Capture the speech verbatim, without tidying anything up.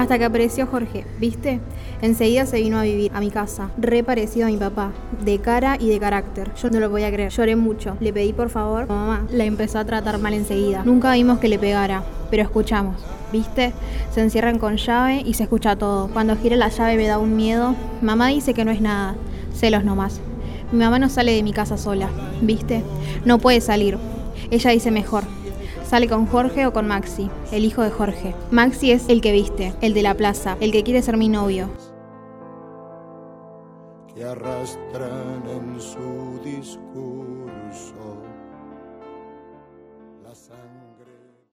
Hasta que apareció Jorge, ¿viste? Enseguida se vino a vivir a mi casa, re parecido a mi papá, de cara y de carácter. Yo no lo podía creer, lloré mucho. Le pedí por favor, mamá, la empezó a tratar mal enseguida. Nunca vimos que le pegara, pero escuchamos, ¿viste? Se encierran con llave y se escucha todo. Cuando gira la llave me da un miedo. Mamá dice que no es nada, celos nomás. Mi mamá no sale de mi casa sola, ¿viste? No puede salir. Ella dice mejor. Sale con Jorge o con Maxi, el hijo de Jorge. Maxi es el que viste, el de la plaza, el que quiere ser mi novio. Que arrastran en su discurso